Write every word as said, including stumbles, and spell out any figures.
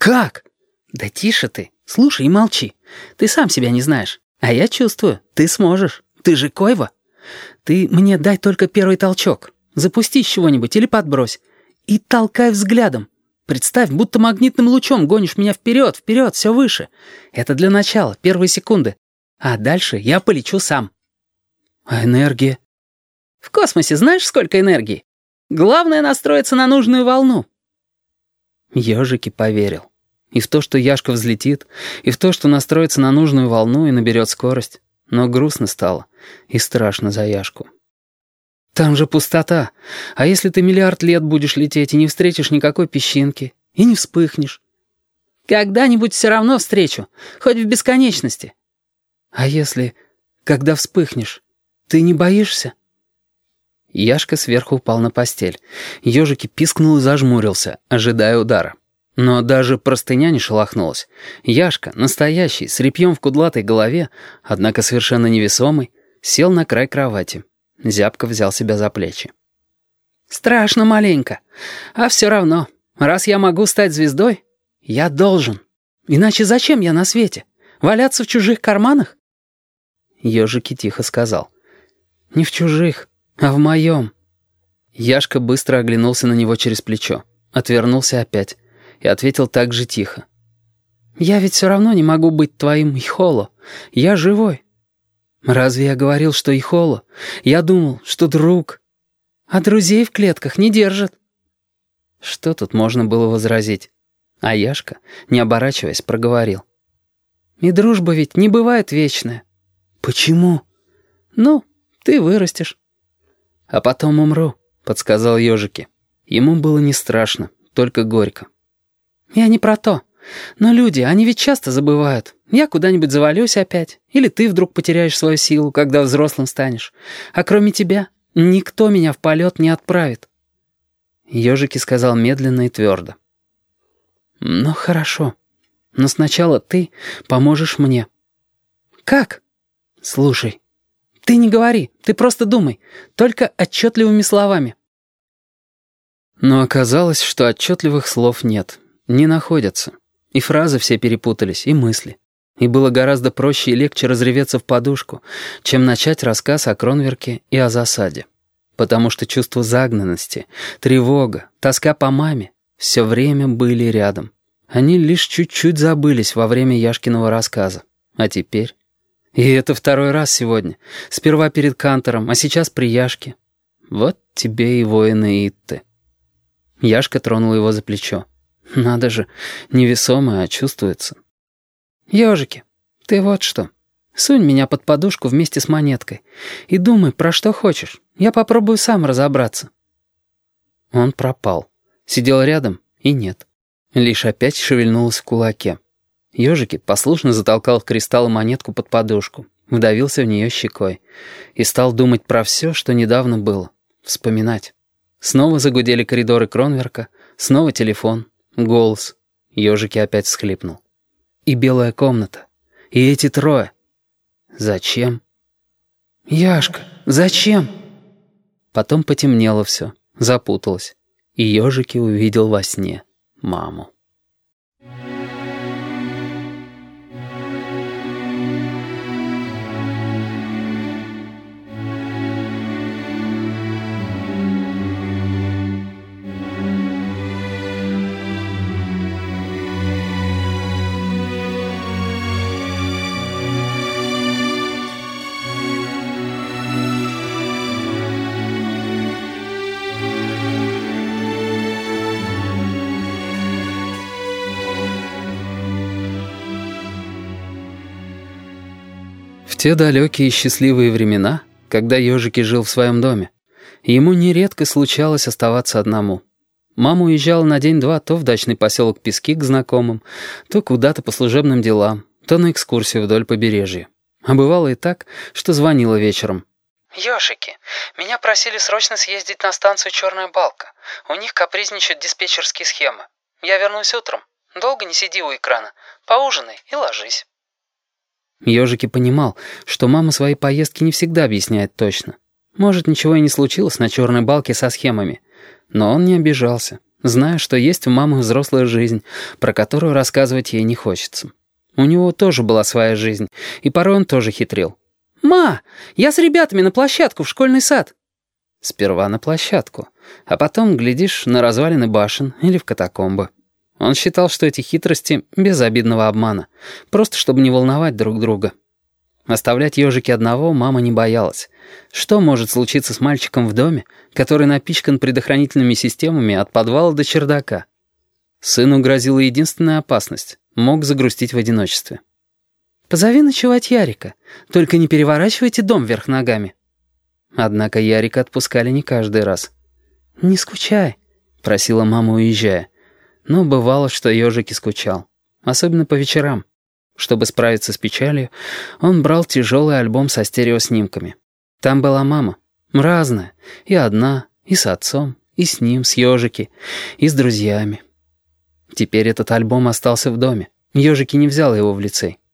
«Как?» «Да тише ты, слушай и молчи. Ты сам себя не знаешь. А я чувствую, ты сможешь. Ты же Койва. Ты мне дай только первый толчок. Запусти с чего-нибудь или подбрось. И толкай взглядом. Представь, будто магнитным лучом гонишь меня вперед, вперед, все выше. Это для начала, первые секунды. А дальше я полечу сам». «А энергия?» «В космосе знаешь, сколько энергии? Главное настроиться на нужную волну». Ёжики поверил. И в то, что Яшка взлетит, и в то, что настроится на нужную волну и наберет скорость. Но грустно стало, и страшно за Яшку. Там же пустота. А если ты миллиард лет будешь лететь и не встретишь никакой песчинки, и не вспыхнешь? Когда-нибудь все равно встречу, хоть в бесконечности. А если, когда вспыхнешь, ты не боишься? Яшка сверху упал на постель. Ёжики пискнул и зажмурился, ожидая удара. Но даже простыня не шелохнулась. Яшка, настоящий, с репьем в кудлатой голове, однако совершенно невесомый, сел на край кровати. Зябко взял себя за плечи. «Страшно маленько. А все равно, раз я могу стать звездой, я должен. Иначе зачем я на свете? Валяться в чужих карманах?» Ёжики тихо сказал. «Не в чужих, а в моем». Яшка быстро оглянулся на него через плечо. Отвернулся опять. И ответил так же тихо. «Я ведь все равно не могу быть твоим Ихоло. Я живой». «Разве я говорил, что Ихоло? Я думал, что друг. А друзей в клетках не держат». Что тут можно было возразить? А Яшка, не оборачиваясь, проговорил. «И дружба ведь не бывает вечная». «Почему?» «Ну, ты вырастешь». «А потом умру», — подсказал Ёжики. Ему было не страшно, только горько. «Я не про то. Но люди, они ведь часто забывают. Я куда-нибудь завалюсь опять. Или ты вдруг потеряешь свою силу, когда взрослым станешь. А кроме тебя, никто меня в полет не отправит». Ёжики сказал медленно и твердо. «Ну, хорошо. Но сначала ты поможешь мне». «Как?» «Слушай. Ты не говори, ты просто думай. Только отчетливыми словами». Но оказалось, что отчетливых слов нет. Не находятся. И фразы все перепутались, и мысли. И было гораздо проще и легче разреветься в подушку, чем начать рассказ о Кронверке и о засаде. Потому что чувство загнанности, тревога, тоска по маме все время были рядом. Они лишь чуть-чуть забылись во время Яшкиного рассказа. А теперь... И это второй раз сегодня. Сперва перед Кантором, а сейчас при Яшке. Вот тебе и воины Итты. Яшка тронул его за плечо. Надо же, невесомое, а чувствуется. «Ёжики, ты вот что. Сунь меня под подушку вместе с монеткой. И думай, про что хочешь. Я попробую сам разобраться». Он пропал. Сидел рядом, и нет. Лишь опять шевельнулась в кулаке. Ёжики послушно затолкал в кристалл монетку под подушку, вдавился в нее щекой и стал думать про все, что недавно было. Вспоминать. Снова загудели коридоры Кронверка, снова телефон, голос. Ёжики опять всхлипнул. И белая комната. И эти трое. Зачем? «Яшка, зачем?» Потом потемнело все, запуталось. И Ёжики увидел во сне маму. В те далекие и счастливые времена, когда Ёжики жил в своем доме, ему нередко случалось оставаться одному. Мама уезжала на день-два то в дачный поселок Пески к знакомым, то куда-то по служебным делам, то на экскурсию вдоль побережья. А бывало и так, что звонила вечером. «Ёжики, меня просили срочно съездить на станцию «Черная балка». У них капризничают диспетчерские схемы. Я вернусь утром. Долго не сиди у экрана. Поужинай и ложись». Ёжики понимал, что мама свои поездки не всегда объясняет точно. Может, ничего и не случилось на «Черной балке» со схемами. Но он не обижался. Знаю, что есть у мамы взрослая жизнь, про которую рассказывать ей не хочется. У него тоже была своя жизнь, и порой он тоже хитрил. «Ма, я с ребятами на площадку в школьный сад». Сперва на площадку, а потом, глядишь, на развалины башен или в катакомбы. Он считал, что эти хитрости без обидного обмана, просто чтобы не волновать друг друга. Оставлять ежики одного мама не боялась. Что может случиться с мальчиком в доме, который напичкан предохранительными системами от подвала до чердака? Сыну грозила единственная опасность — мог загрустить в одиночестве. «Позови ночевать Ярика, только не переворачивайте дом вверх ногами». Однако Ярика отпускали не каждый раз. «Не скучай», — просила мама, уезжая. Но бывало, что ежик и скучал, особенно по вечерам. Чтобы справиться с печалью, он брал тяжелый альбом со стереоснимками. Там была мама, разная, и одна, и с отцом, и с ним, с ежики, и с друзьями. Теперь этот альбом остался в доме, ежики не взял его в лицей.